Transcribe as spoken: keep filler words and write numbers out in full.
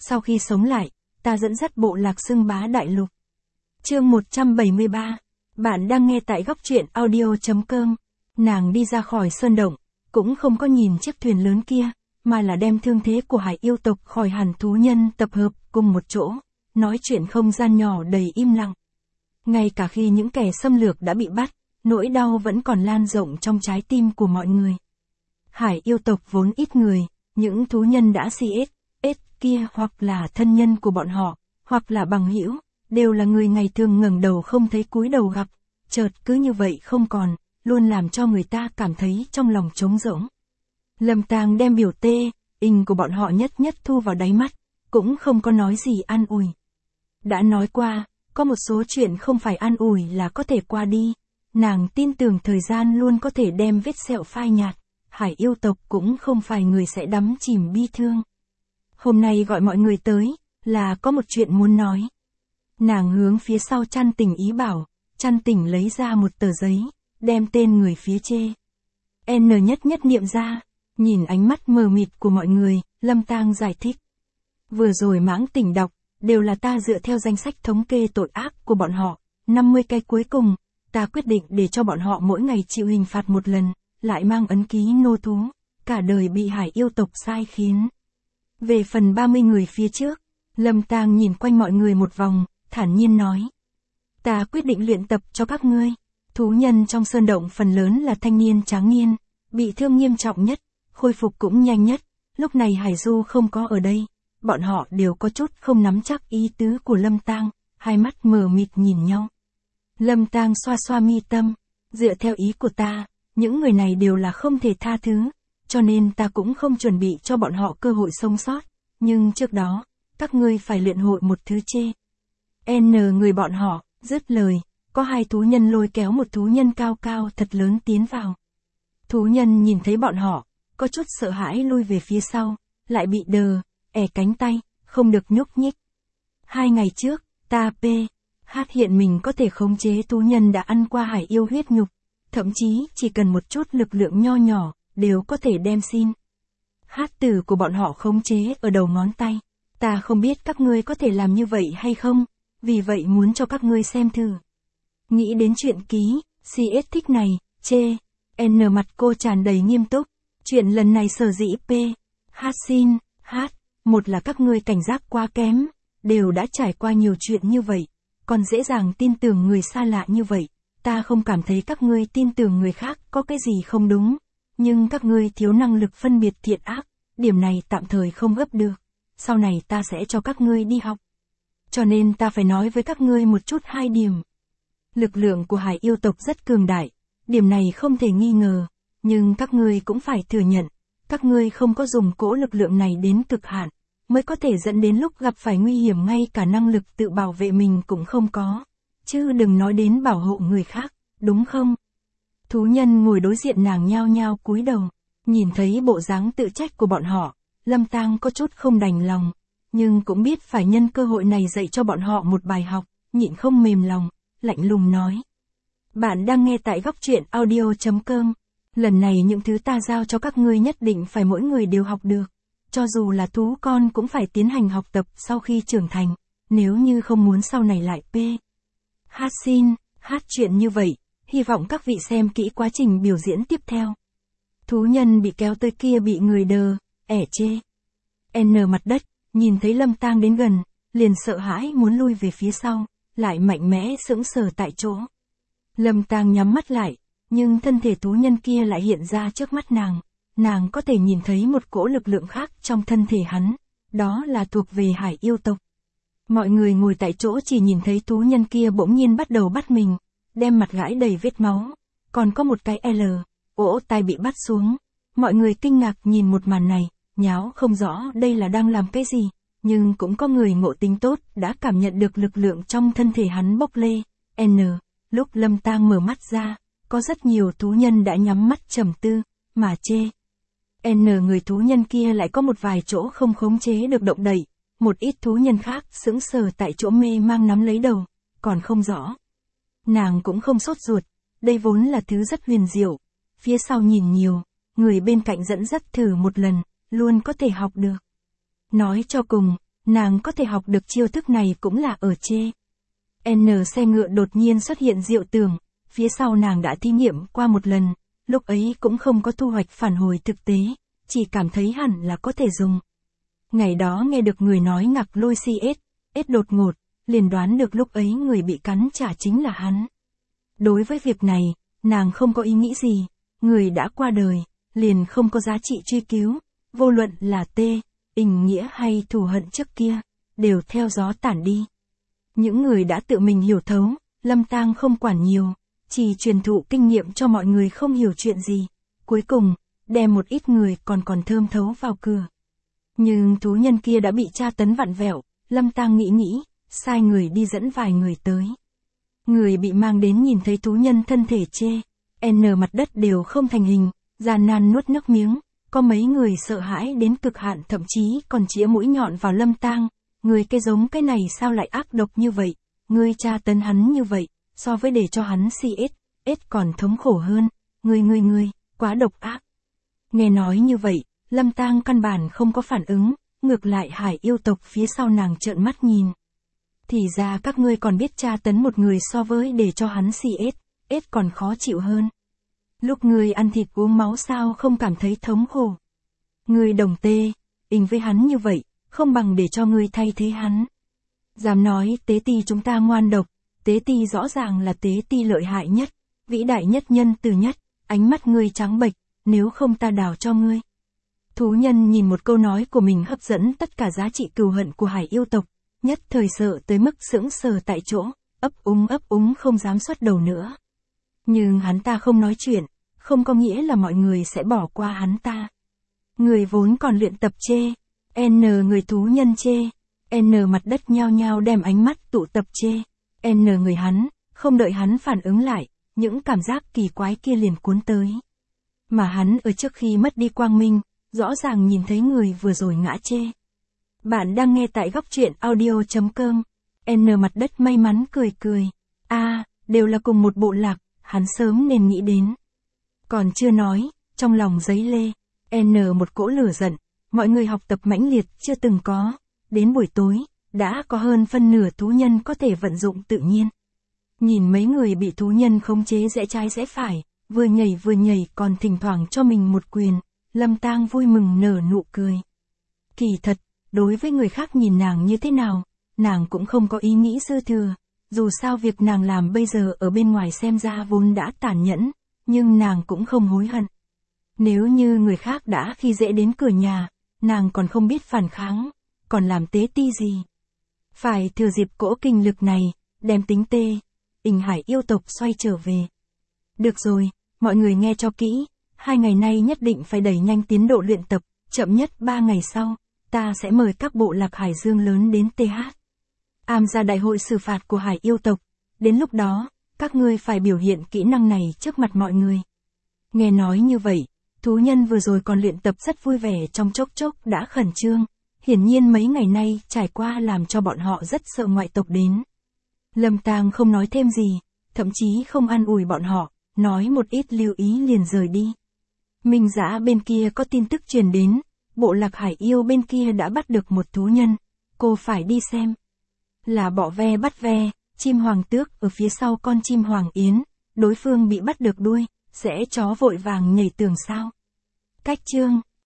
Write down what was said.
Sau khi sống lại, ta dẫn dắt bộ lạc xưng bá đại lục. Chương một trăm bảy mươi ba. Bạn đang nghe tại góc truyện audio chấm com. Nàng đi ra khỏi sơn động, cũng không có nhìn chiếc thuyền lớn kia, mà là đem thương thế của hải yêu tộc khỏi hàn thú nhân tập hợp cùng một chỗ, nói chuyện không gian nhỏ đầy im lặng. Ngay cả khi những kẻ xâm lược đã bị bắt, nỗi đau vẫn còn lan rộng trong trái tim của mọi người. Hải yêu tộc vốn ít người, những thú nhân đã si ết, ết kia hoặc là thân nhân của bọn họ, hoặc là bằng hữu, đều là người ngày thường ngẩng đầu không thấy cúi đầu gặp, chợt cứ như vậy không còn, luôn làm cho người ta cảm thấy trong lòng trống rỗng. Lâm Tang đem biểu tê, hình của bọn họ nhất nhất thu vào đáy mắt, cũng không có nói gì an ủi. Đã nói qua, có một số chuyện không phải an ủi là có thể qua đi, nàng tin tưởng thời gian luôn có thể đem vết sẹo phai nhạt, hải yêu tộc cũng không phải người sẽ đắm chìm bi thương. Hôm nay gọi mọi người tới, là có một chuyện muốn nói. Nàng hướng phía sau Chăn Tỉnh ý bảo, Chăn Tỉnh lấy ra một tờ giấy, đem tên người phía trên. N nhất nhất niệm ra, nhìn ánh mắt mờ mịt của mọi người, Lâm Tang giải thích. Vừa rồi Mãng Tỉnh đọc, đều là ta dựa theo danh sách thống kê tội ác của bọn họ, năm mươi cái cuối cùng, ta quyết định để cho bọn họ mỗi ngày chịu hình phạt một lần, lại mang ấn ký nô thú, cả đời bị hải yêu tộc sai khiến. Về phần ba mươi người phía trước, Lâm Tang nhìn quanh mọi người một vòng, thản nhiên nói. Ta quyết định luyện tập cho các ngươi. Thú nhân trong sơn động phần lớn là thanh niên tráng niên, bị thương nghiêm trọng nhất, khôi phục cũng nhanh nhất. Lúc này Hải Du không có ở đây, bọn họ đều có chút không nắm chắc ý tứ của Lâm Tang, hai mắt mờ mịt nhìn nhau. Lâm Tang xoa xoa mi tâm, dựa theo ý của ta, những người này đều là không thể tha thứ, cho nên ta cũng không chuẩn bị cho bọn họ cơ hội sống sót, nhưng trước đó, các ngươi phải luyện hội một thứ chê. N người bọn họ, dứt lời, có hai thú nhân lôi kéo một thú nhân cao cao thật lớn tiến vào. Thú nhân nhìn thấy bọn họ, có chút sợ hãi lui về phía sau, lại bị đờ, ẻ cánh tay, không được nhúc nhích. Hai ngày trước, ta P. Hát hiện mình có thể khống chế thú nhân đã ăn qua hải yêu huyết nhục, thậm chí chỉ cần một chút lực lượng nho nhỏ, đều có thể đem xin. Hát tử của bọn họ khống chế ở đầu ngón tay. Ta không biết các ngươi có thể làm như vậy hay không, vì vậy muốn cho các ngươi xem thử. Nghĩ đến chuyện ký, xê ét thích này, chê, N mặt cô tràn đầy nghiêm túc, chuyện lần này sở dĩ P. Hát xin, Hát, một là các ngươi cảnh giác quá kém, đều đã trải qua nhiều chuyện như vậy, còn dễ dàng tin tưởng người xa lạ như vậy, ta không cảm thấy các ngươi tin tưởng người khác có cái gì không đúng, nhưng các ngươi thiếu năng lực phân biệt thiện ác, điểm này tạm thời không gấp được, sau này ta sẽ cho các ngươi đi học. Cho nên ta phải nói với các ngươi một chút hai điểm. Lực lượng của hải yêu tộc rất cường đại, điểm này không thể nghi ngờ, nhưng các ngươi cũng phải thừa nhận, các ngươi không có dùng cỗ lực lượng này đến cực hạn, mới có thể dẫn đến lúc gặp phải nguy hiểm ngay cả năng lực tự bảo vệ mình cũng không có, chứ đừng nói đến bảo hộ người khác, đúng không? Thú nhân ngồi đối diện nàng nhao nhao cúi đầu, nhìn thấy bộ dáng tự trách của bọn họ, Lâm Tang có chút không đành lòng, nhưng cũng biết phải nhân cơ hội này dạy cho bọn họ một bài học, nhịn không mềm lòng, lạnh lùng nói. Bạn đang nghe tại góc truyện audio chấm com. Lần này những thứ ta giao cho các ngươi nhất định phải mỗi người đều học được. Cho dù là thú con cũng phải tiến hành học tập sau khi trưởng thành, nếu như không muốn sau này lại P. Hát xin, hát chuyện như vậy, hy vọng các vị xem kỹ quá trình biểu diễn tiếp theo. Thú nhân bị kéo tới kia bị người đờ, ẻ chê. N mặt đất, nhìn thấy Lâm Tang đến gần, liền sợ hãi muốn lui về phía sau, lại mạnh mẽ sững sờ tại chỗ. Lâm Tang nhắm mắt lại, nhưng thân thể thú nhân kia lại hiện ra trước mắt nàng, nàng có thể nhìn thấy một cỗ lực lượng khác trong thân thể hắn, đó là thuộc về hải yêu tộc. Mọi người ngồi tại chỗ chỉ nhìn thấy thú nhân kia bỗng nhiên bắt đầu bắt mình, đem mặt gãi đầy vết máu, còn có một cái L, ỗ tai bị bắt xuống. Mọi người kinh ngạc nhìn một màn này, nháo không rõ đây là đang làm cái gì, nhưng cũng có người ngộ tính tốt đã cảm nhận được lực lượng trong thân thể hắn bốc lê. N, lúc Lâm Tang mở mắt ra, có rất nhiều thú nhân đã nhắm mắt trầm tư, mà chê. N người thú nhân kia lại có một vài chỗ không khống chế được động đậy, một ít thú nhân khác sững sờ tại chỗ mê mang nắm lấy đầu, còn không rõ. Nàng cũng không sốt ruột, đây vốn là thứ rất huyền diệu, phía sau nhìn nhiều, người bên cạnh dẫn dắt thử một lần, luôn có thể học được. Nói cho cùng, nàng có thể học được chiêu thức này cũng là ở chê. N xe ngựa đột nhiên xuất hiện diệu tưởng, phía sau nàng đã thí nghiệm qua một lần, lúc ấy cũng không có thu hoạch phản hồi thực tế, chỉ cảm thấy hẳn là có thể dùng. Ngày đó nghe được người nói ngạc lôi si ết, ết đột ngột, liền đoán được lúc ấy người bị cắn trả chính là hắn. Đối với việc này, nàng không có ý nghĩ gì, người đã qua đời, liền không có giá trị truy cứu, vô luận là tê, tình nghĩa hay thù hận trước kia, đều theo gió tản đi. Những người đã tự mình hiểu thấu, Lâm Tang không quản nhiều, chỉ truyền thụ kinh nghiệm cho mọi người không hiểu chuyện gì. Cuối cùng, đem một ít người còn còn thơm thấu vào cửa. Nhưng thú nhân kia đã bị tra tấn vặn vẹo, Lâm Tang nghĩ nghĩ, sai người đi dẫn vài người tới. Người bị mang đến nhìn thấy thú nhân thân thể chê, n mặt đất đều không thành hình, gian nan nuốt nước miếng, có mấy người sợ hãi đến cực hạn thậm chí còn chĩa mũi nhọn vào Lâm Tang. Người cái giống cái này sao lại ác độc như vậy, ngươi tra tấn hắn như vậy, so với để cho hắn si ết, ết còn thống khổ hơn, ngươi ngươi ngươi, quá độc ác. Nghe nói như vậy, Lâm Tang căn bản không có phản ứng, ngược lại hải yêu tộc phía sau nàng trợn mắt nhìn. Thì ra các ngươi còn biết tra tấn một người so với để cho hắn si ết, ết còn khó chịu hơn. Lúc ngươi ăn thịt uống máu sao không cảm thấy thống khổ. Ngươi đồng tê, ình với hắn như vậy, không bằng để cho ngươi thay thế hắn. Dám nói tế ti chúng ta ngoan độc, tế ti rõ ràng là tế ti lợi hại nhất, vĩ đại nhất nhân từ nhất, ánh mắt ngươi trắng bệch, nếu không ta đào cho ngươi. Thú nhân nhìn một câu nói của mình hấp dẫn tất cả giá trị cừu hận của hải yêu tộc, nhất thời sợ tới mức sững sờ tại chỗ, ấp úng ấp úng không dám xuất đầu nữa. Nhưng hắn ta không nói chuyện, không có nghĩa là mọi người sẽ bỏ qua hắn ta. Người vốn còn luyện tập chê, N người thú nhân chê, N mặt đất nhao nhao đem ánh mắt tụ tập chê, N người hắn, không đợi hắn phản ứng lại, những cảm giác kỳ quái kia liền cuốn tới. Mà hắn ở trước khi mất đi quang minh, rõ ràng nhìn thấy người vừa rồi ngã chê. Bạn đang nghe tại góc truyện audio chấm com, N mặt đất may mắn cười cười, a à, đều là cùng một bộ lạc, hắn sớm nên nghĩ đến. Còn chưa nói, trong lòng giấy lê, N một cỗ lửa giận, mọi người học tập mãnh liệt chưa từng có, đến buổi tối, đã có hơn phân nửa thú nhân có thể vận dụng tự nhiên. Nhìn mấy người bị thú nhân khống chế rẽ trái rẽ phải, vừa nhảy vừa nhảy còn thỉnh thoảng cho mình một quyền, Lâm Tang vui mừng nở nụ cười. Kỳ thật, đối với người khác nhìn nàng như thế nào, nàng cũng không có ý nghĩ dư thừa, dù sao việc nàng làm bây giờ ở bên ngoài xem ra vốn đã tàn nhẫn, nhưng nàng cũng không hối hận. Nếu như người khác đã khi dễ đến cửa nhà, nàng còn không biết phản kháng, còn làm tế ti gì. Phải thừa dịp cỗ kinh lực này, đem tính tê, ình hải yêu tộc xoay trở về. Được rồi, mọi người nghe cho kỹ, hai ngày nay nhất định phải đẩy nhanh tiến độ luyện tập, chậm nhất ba ngày sau, ta sẽ mời các bộ lạc hải dương lớn đến tê hát. Am ra đại hội xử phạt của hải yêu tộc, đến lúc đó, các ngươi phải biểu hiện kỹ năng này trước mặt mọi người. Nghe nói như vậy, thú nhân vừa rồi còn luyện tập rất vui vẻ trong chốc chốc đã khẩn trương, hiển nhiên mấy ngày nay trải qua làm cho bọn họ rất sợ ngoại tộc đến. Lâm Tang không nói thêm gì, thậm chí không an ủi bọn họ, nói một ít lưu ý liền rời đi. Minh Dã bên kia có tin tức truyền đến, bộ lạc hải yêu bên kia đã bắt được một thú nhân, cô phải đi xem. Là bọ ve bắt ve, chim hoàng tước ở phía sau con chim hoàng yến, đối phương bị bắt được đuôi, sẽ chó vội vàng nhảy tường sao. Cách chương